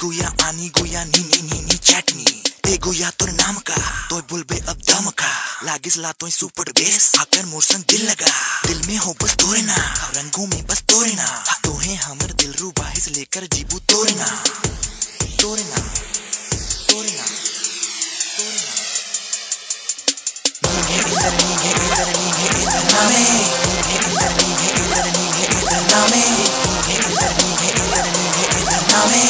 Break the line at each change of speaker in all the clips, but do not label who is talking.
गुया आनी गुया नी नी नी नी चटनी ए गुया तोर नाम का तो बुलबे अब दम का लागिस ला तो सुपर बेस आकर मोरसन दिल लगा दिल में हो बस तोरे ना रंगों में बस तोरे ना तो है हमर दिल रू बाहिस लेकर जीबू तोरे ना तोरे ना तोरे ना तोरे ना नीगे इंदर नीगे इंदर नीगे इंदर नामे नीगे इंदर नीगे इंदर नीगे इंदर नामे नीगे इंदर नीगे इंदर नीगे इंदर नामे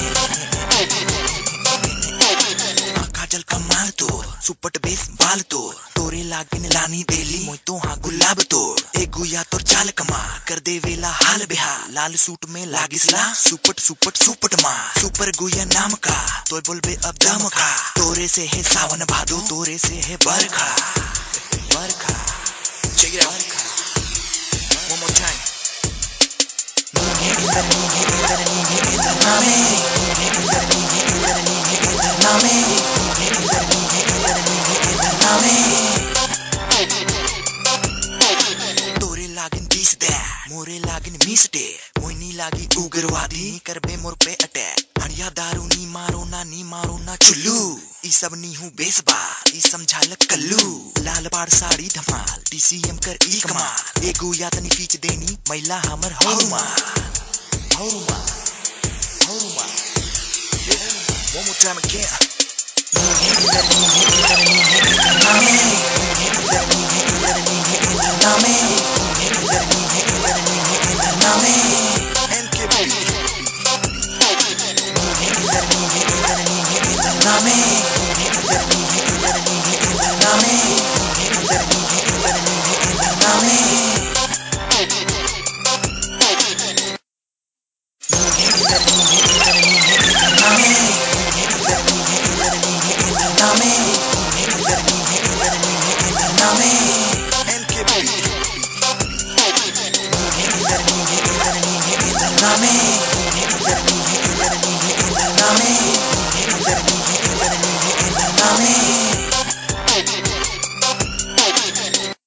काजल कमाल तोर सुपट बेस बाल तोर तोरे लागिन लानी देली मोय तो हाँ गुलाब तोर ए गुया तोर चाल कमा कर दे वेला हाल बेहाल लाल सूट में लागिसला सुपट सुपट सुपट मा सुपर गुया नाम का तोय बोलबे अब दम का तोरे से है सावन भादो तोरे से है बरखा बरखा check it out one more time नीगे Inder नीगे Inder नीगे Inder नामे नीगे इंदर नीगे इंदर नीगे इंदर नामे नीगे इंदर नीगे इंदर नीगे इंदर नामे तोरे लागिन बीस दे मोरे लागिन मीस दे मोइनी लागी उग्रवादी करबे मोर पे अटैक हड़िया दारू नी मारो ना चुल्लू ई सब नी हूँ बेसबा ई समझाल कल्लू लाल पाड़ साड़ी धमाल डीसीएम कर ई कमाल ए गुया तनी पीच देनी महिला हमर हौरुमा हौरुमा हौरुमा one more time again नीगे Inder नीगे Inder नीगे Inder नामे